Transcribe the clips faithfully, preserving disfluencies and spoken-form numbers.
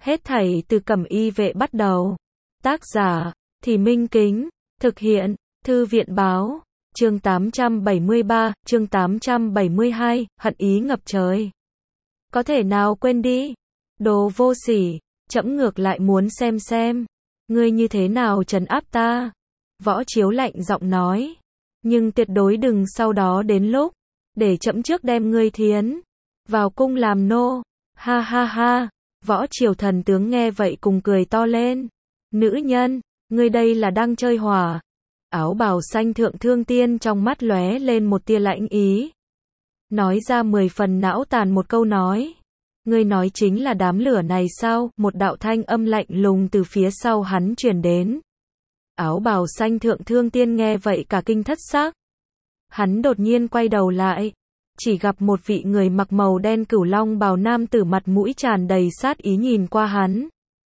Hết thảy từ Cẩm Y Vệ bắt đầu. Tác giả, Thì Minh Kính. Thực hiện, Thư viện Báo. Chương tám trăm bảy mươi ba, chương tám trăm bảy mươi hai, hận ý ngập trời. Có thể nào quên đi? Đồ vô sỉ, trẫm ngược lại muốn xem xem. Ngươi như thế nào trấn áp ta? Võ Chiếu lạnh giọng nói. Nhưng tuyệt đối đừng sau đó đến lúc, để trẫm trước đem ngươi thiến vào cung làm nô. Ha ha ha. Võ Triều thần tướng nghe vậy cùng cười to lên. Nữ nhân, ngươi đây là đang chơi hỏa. Áo bào xanh thượng thương tiên trong mắt lóe lên một tia lãnh ý. Nói ra mười phần não tàn một câu nói. Ngươi nói chính là đám lửa này sao? Một đạo thanh âm lạnh lùng từ phía sau hắn truyền đến. Áo bào xanh thượng thương tiên nghe vậy cả kinh thất xác. Hắn đột nhiên quay đầu lại. Chỉ gặp một vị người mặc màu đen cửu long bào nam tử mặt mũi tràn đầy sát ý nhìn qua hắn.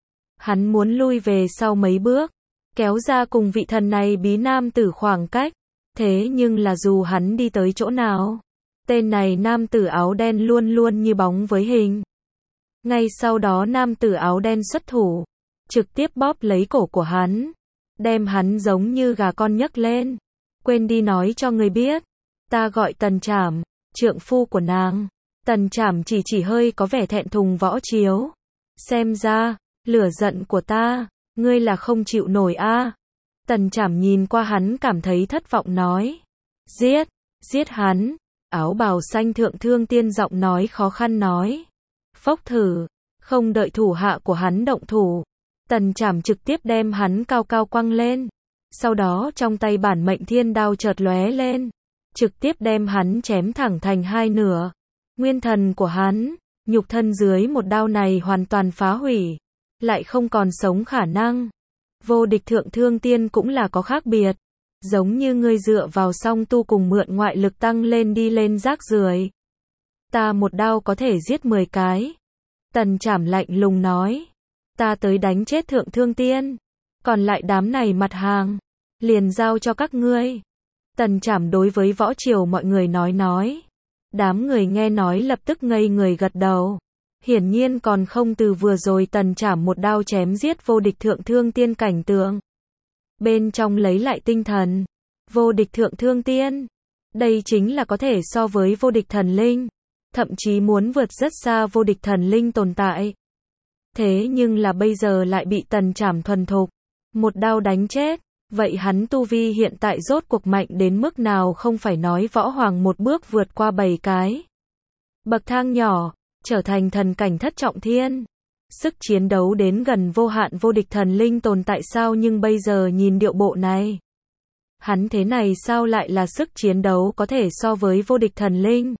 Hắn muốn lui về sau mấy bước, kéo ra cùng vị thần này bí nam tử khoảng cách. Thế nhưng là dù hắn đi tới chỗ nào, tên này nam tử áo đen luôn luôn như bóng với hình. Ngay sau đó nam tử áo đen xuất thủ, trực tiếp bóp lấy cổ của hắn, đem hắn giống như gà con nhấc lên. Quên đi nói cho người biết, ta gọi Tần Trảm, trượng phu của nàng. Tần Trảm chỉ chỉ hơi có vẻ thẹn thùng Võ Chiếu. Xem ra, lửa giận của ta, ngươi là không chịu nổi a. À. Tần Trảm nhìn qua hắn cảm thấy thất vọng nói. Giết, giết hắn. Áo bào xanh thượng thương tiên giọng nói khó khăn nói. Phốc thử, không đợi thủ hạ của hắn động thủ. Tần Trảm trực tiếp đem hắn cao cao quăng lên. Sau đó trong tay bản mệnh thiên đao chợt lóe lên. Trực tiếp đem hắn chém thẳng thành hai nửa. Nguyên thần của hắn, nhục thân dưới một đao này hoàn toàn phá hủy. Lại không còn sống khả năng. Vô địch thượng thương tiên cũng là có khác biệt. Giống như ngươi dựa vào song tu cùng mượn ngoại lực tăng lên đi lên rác rưởi. Ta một đao có thể giết mười cái. Tần Trảm lạnh lùng nói. Ta tới đánh chết thượng thương tiên. Còn lại đám này mặt hàng, liền giao cho các ngươi. Tần Trảm đối với Võ Triều mọi người nói nói. Đám người nghe nói lập tức ngây người gật đầu. Hiển nhiên còn không từ vừa rồi Tần Trảm một đao chém giết vô địch thượng thương tiên cảnh tượng. Bên trong lấy lại tinh thần. Vô địch thượng thương tiên. Đây chính là có thể so với vô địch thần linh. Thậm chí muốn vượt rất xa vô địch thần linh tồn tại. Thế nhưng là bây giờ lại bị Tần Trảm thuần thục. Một đao đánh chết. Vậy hắn tu vi hiện tại rốt cuộc mạnh đến mức nào không phải nói võ hoàng một bước vượt qua bảy cái bậc thang nhỏ, trở thành thần cảnh thất trọng thiên. Sức chiến đấu đến gần vô hạn vô địch thần linh tồn tại sao, nhưng bây giờ nhìn điệu bộ này. Hắn thế này sao lại là sức chiến đấu có thể so với vô địch thần linh?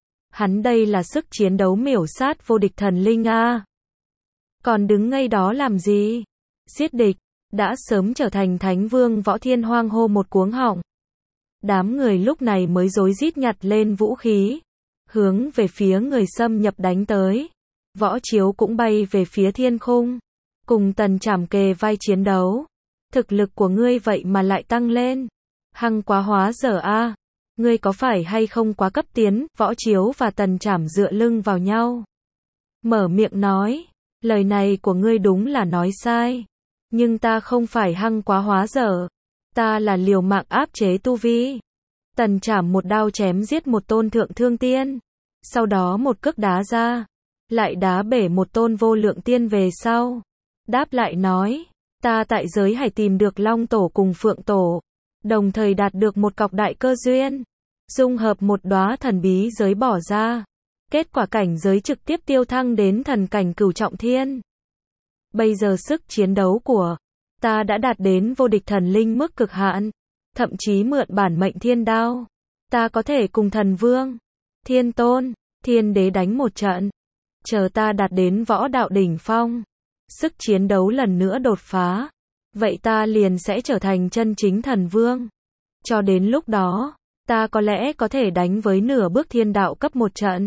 Hắn đây là sức chiến đấu miểu sát vô địch thần linh a. À. Còn đứng ngay đó làm gì? Giết địch. Đã sớm trở thành thánh vương Võ Thiên hoang hô một cuống họng. Đám người lúc này mới rối rít nhặt lên vũ khí, hướng về phía người xâm nhập đánh tới. Võ Chiếu cũng bay về phía thiên khung, cùng Tần Trảm kề vai chiến đấu. Thực lực của ngươi vậy mà lại tăng lên. Hăng quá hóa dở a. À. Ngươi có phải hay không quá cấp tiến? Võ Chiếu và Tần Trảm dựa lưng vào nhau. Mở miệng nói, lời này của ngươi đúng là nói sai. Nhưng ta không phải hăng quá hóa dở. Ta là liều mạng áp chế tu vi. Tần Trảm một đao chém giết một tôn thượng thương tiên. Sau đó một cước đá ra. Lại đá bể một tôn vô lượng tiên về sau. Đáp lại nói. Ta tại giới hải tìm được Long Tổ cùng Phượng Tổ. Đồng thời đạt được một cọc đại cơ duyên. Dung hợp một đóa thần bí giới bỏ ra. Kết quả cảnh giới trực tiếp tiêu thăng đến thần cảnh cửu trọng thiên. Bây giờ sức chiến đấu của ta đã đạt đến vô địch thần linh mức cực hạn. Thậm chí mượn bản mệnh thiên đao. Ta có thể cùng thần vương, thiên tôn, thiên đế đánh một trận. Chờ ta đạt đến võ đạo đỉnh phong. Sức chiến đấu lần nữa đột phá. Vậy ta liền sẽ trở thành chân chính thần vương. Cho đến lúc đó, ta có lẽ có thể đánh với nửa bước thiên đạo cấp một trận.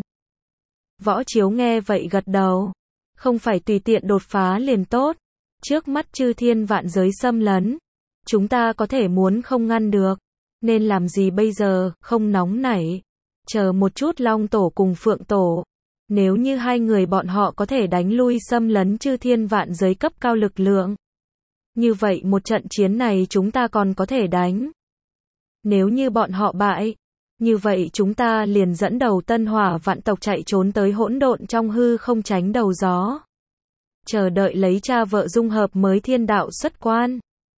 Võ Chiếu nghe vậy gật đầu. Không phải tùy tiện đột phá liền tốt. Trước mắt chư thiên vạn giới xâm lấn. Chúng ta có thể muốn không ngăn được. Nên làm gì bây giờ, không nóng nảy. Chờ một chút Long Tổ cùng Phượng Tổ. Nếu như hai người bọn họ có thể đánh lui xâm lấn chư thiên vạn giới cấp cao lực lượng, như vậy một trận chiến này chúng ta còn có thể đánh. Nếu như bọn họ bại, như vậy chúng ta liền dẫn đầu Tân Hỏa vạn tộc chạy trốn tới hỗn độn trong hư không tránh đầu gió. Chờ đợi lấy cha vợ dung hợp mới thiên đạo xuất quan.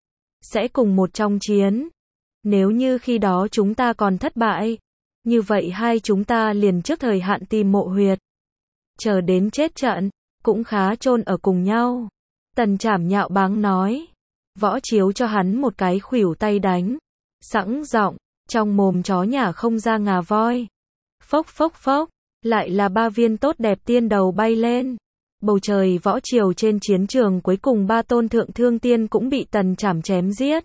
Sẽ cùng một trong chiến. Nếu như khi đó chúng ta còn thất bại, như vậy hai chúng ta liền trước thời hạn tìm mộ huyệt. Chờ đến chết trận, cũng khá chôn ở cùng nhau. Tần Trảm nhạo báng nói. Võ Chiếu cho hắn một cái khuỷu tay đánh. Sẵn giọng, trong mồm chó nhả không ra ngà voi. Phốc phốc phốc, lại là ba viên tốt đẹp tiên đầu bay lên. Bầu trời võ triều trên chiến trường cuối cùng ba tôn thượng thương tiên cũng bị Tần Trảm chém giết.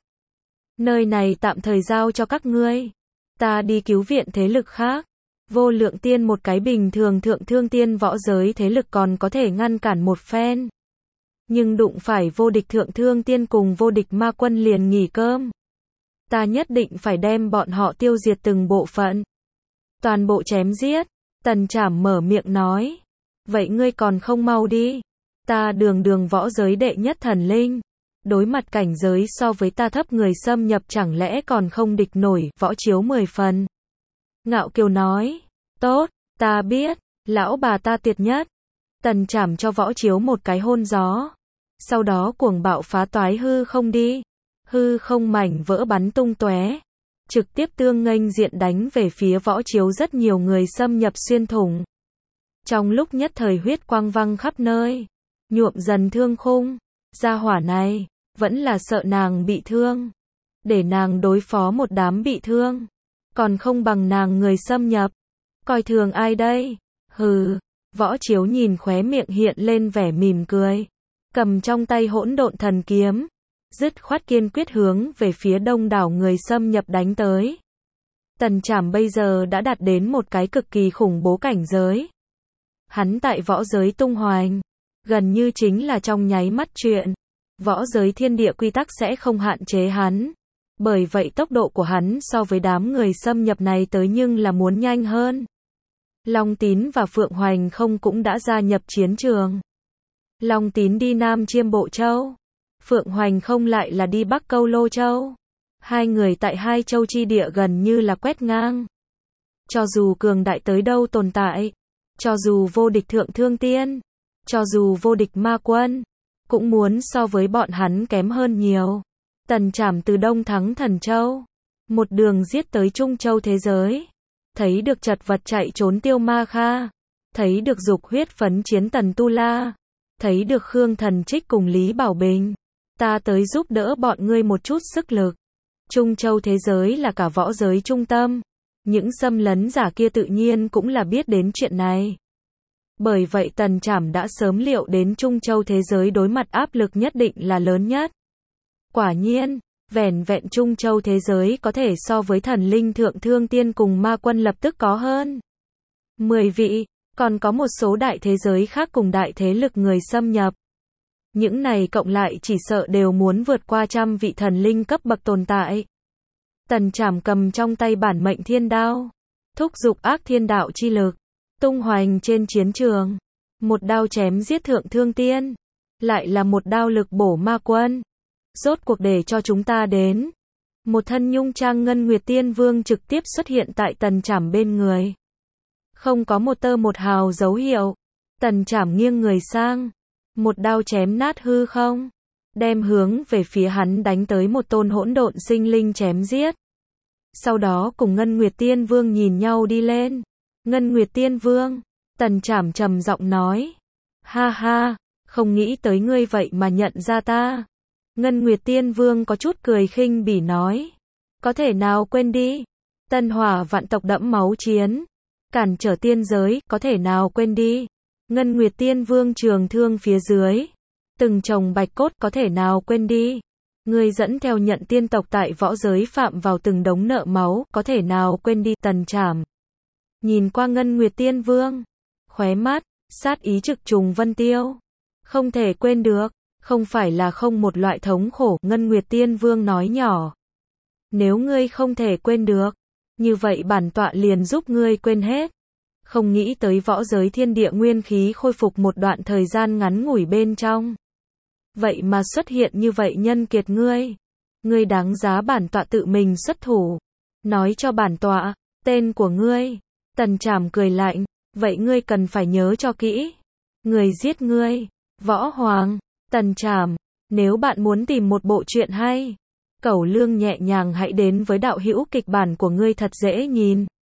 Nơi này tạm thời giao cho các ngươi. Ta đi cứu viện thế lực khác. Vô lượng tiên một cái bình thường thượng thương tiên võ giới thế lực còn có thể ngăn cản một phen. Nhưng đụng phải vô địch thượng thương tiên cùng vô địch ma quân liền nghỉ cơm. Ta nhất định phải đem bọn họ tiêu diệt từng bộ phận. Toàn bộ chém giết. Tần Trảm mở miệng nói. Vậy ngươi còn không mau đi. Ta đường đường võ giới đệ nhất thần linh. Đối mặt cảnh giới so với ta thấp người xâm nhập chẳng lẽ còn không địch nổi. Võ Chiếu mười phần. Ngạo kiều nói. Tốt, ta biết. Lão bà ta tuyệt nhất. Tần Trảm cho Võ Chiếu một cái hôn gió. Sau đó cuồng bạo phá toái hư không đi. Hư không mảnh vỡ bắn tung tóe, trực tiếp tương nghênh diện đánh về phía Võ Chiếu, rất nhiều người xâm nhập xuyên thủng. Trong lúc nhất thời huyết quang văng khắp nơi, nhuộm dần thương khung. Gia hỏa này, vẫn là sợ nàng bị thương. Để nàng đối phó một đám bị thương, còn không bằng nàng người xâm nhập. Coi thường ai đây? Hừ, Võ Chiếu nhìn khóe miệng hiện lên vẻ mỉm cười. Cầm trong tay hỗn độn thần kiếm. Dứt khoát kiên quyết hướng về phía đông đảo người xâm nhập đánh tới. Tần Trảm bây giờ đã đạt đến một cái cực kỳ khủng bố cảnh giới. Hắn tại võ giới tung hoành, gần như chính là trong nháy mắt chuyện. Võ giới thiên địa quy tắc sẽ không hạn chế hắn. Bởi vậy tốc độ của hắn so với đám người xâm nhập này tới nhưng là muốn nhanh hơn. Long Tín và Phượng Hoành không cũng đã gia nhập chiến trường. Long Tín đi Nam Chiêm Bộ Châu. Phượng Hoành không lại là đi Bắc Câu Lô Châu. Hai người tại hai châu chi địa gần như là quét ngang. Cho dù cường đại tới đâu tồn tại, cho dù vô địch thượng thương tiên, cho dù vô địch ma quân, cũng muốn so với bọn hắn kém hơn nhiều. Tần Trảm từ Đông thắng Thần Châu, một đường giết tới Trung Châu thế giới. Thấy được chật vật chạy trốn Tiêu Ma Kha, thấy được dục huyết phấn chiến Tần Tu La, thấy được Khương Thần Trích cùng Lý Bảo Bình. Ta tới giúp đỡ bọn ngươi một chút sức lực. Trung Châu thế giới là cả võ giới trung tâm. Những xâm lấn giả kia tự nhiên cũng là biết đến chuyện này. Bởi vậy Tần Trảm đã sớm liệu đến Trung Châu thế giới đối mặt áp lực nhất định là lớn nhất. Quả nhiên, vẻn vẹn Trung Châu thế giới có thể so với thần linh thượng thương tiên cùng ma quân lập tức có hơn mười vị, còn có một số đại thế giới khác cùng đại thế lực người xâm nhập. Những này cộng lại chỉ sợ đều muốn vượt qua trăm vị thần linh cấp bậc tồn tại. Tần Trảm cầm trong tay bản mệnh thiên đao, thúc giục ác thiên đạo chi lực, tung hoành trên chiến trường. Một đao chém giết thượng thương tiên, lại là một đao lực bổ ma quân. Rốt cuộc để cho chúng ta đến. Một thân nhung trang ngân nguyệt tiên vương trực tiếp xuất hiện tại Tần Trảm bên người. Không có một tơ một hào dấu hiệu. Tần Trảm nghiêng người sang, một đao chém nát hư không, đem hướng về phía hắn đánh tới một tôn hỗn độn sinh linh chém giết. Sau đó cùng Ngân Nguyệt Tiên Vương nhìn nhau đi lên. Ngân Nguyệt Tiên Vương, Tần Trảm trầm giọng nói. Ha ha, không nghĩ tới ngươi vậy mà nhận ra ta. Ngân Nguyệt Tiên Vương có chút cười khinh bỉ nói. Có thể nào quên đi. Tân Hỏa vạn tộc đẫm máu chiến, cản trở tiên giới, có thể nào quên đi. Ngân Nguyệt Tiên Vương trường thương phía dưới, từng chồng bạch cốt, có thể nào quên đi. Ngươi dẫn theo nhận tiên tộc tại võ giới phạm vào từng đống nợ máu, có thể nào quên đi. Tần Trảm nhìn qua Ngân Nguyệt Tiên Vương, khóe mắt sát ý trực trùng vân tiêu. Không thể quên được, không phải là không một loại thống khổ. Ngân Nguyệt Tiên Vương nói nhỏ. Nếu ngươi không thể quên được, như vậy bản tọa liền giúp ngươi quên hết. Không nghĩ tới võ giới thiên địa nguyên khí khôi phục một đoạn thời gian ngắn ngủi bên trong. Vậy mà xuất hiện như vậy nhân kiệt ngươi. Ngươi đáng giá bản tọa tự mình xuất thủ. Nói cho bản tọa, tên của ngươi. Tần Trảm cười lạnh, vậy ngươi cần phải nhớ cho kỹ. Người giết ngươi, Võ Hoàng, Tần Trảm. Nếu bạn muốn tìm một bộ truyện hay, Cẩu Lương nhẹ nhàng hãy đến với đạo hữu kịch bản của ngươi thật dễ nhìn.